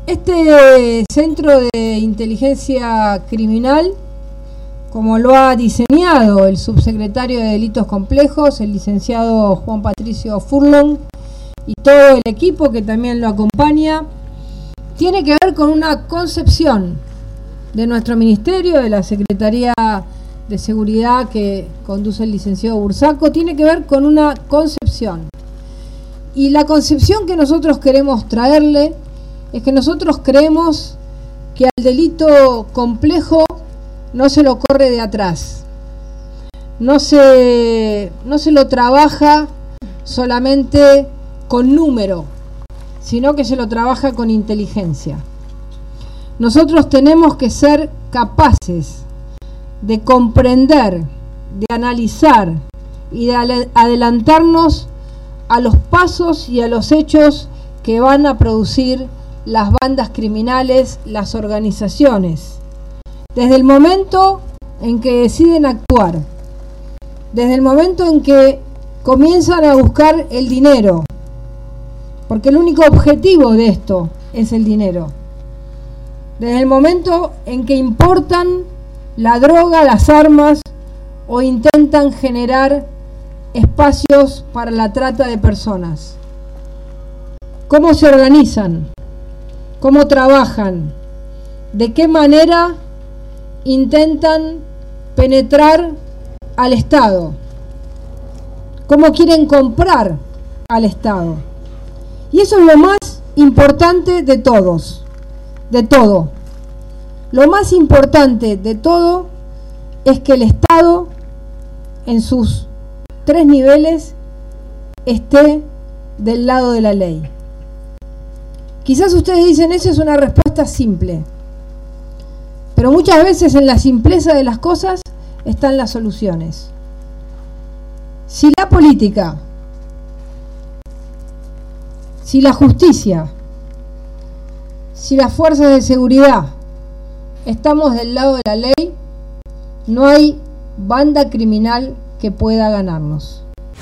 Este centro de inteligencia criminal, como lo ha diseñado el subsecretario de Delitos Complejos, el licenciado Juan Patricio Furlong, y todo el equipo que también lo acompaña, tiene que ver con una concepción de nuestro ministerio, de la Secretaría de Seguridad que conduce el licenciado Bursaco, tiene que ver con una concepción. Y la concepción que nosotros queremos traerle es que nosotros creemos que al delito complejo no se lo corre de atrás, no se lo trabaja solamente con número, sino que se lo trabaja con inteligencia. Nosotros tenemos que ser capaces de comprender, de analizar y de adelantarnos a los pasos y a los hechos que van a producir las bandas criminales, las organizaciones. Desde el momento en que deciden actuar, desde el momento en que comienzan a buscar el dinero, porque el único objetivo de esto es el dinero. Desde el momento en que importan la droga, las armas, o intentan generar espacios para la trata de personas. ¿Cómo se organizan? ¿Cómo trabajan? ¿De qué manera intentan penetrar al Estado? ¿Cómo quieren comprar al Estado? Y eso es lo más importante de todos, de todo. Lo más importante de todo es que el Estado, en sus 3 niveles, esté del lado de la ley. Quizás ustedes dicen, esa es una respuesta simple, pero muchas veces en la simpleza de las cosas están las soluciones. Si la política, si la justicia, si las fuerzas de seguridad estamos del lado de la ley, no hay banda criminal que pueda ganarnos.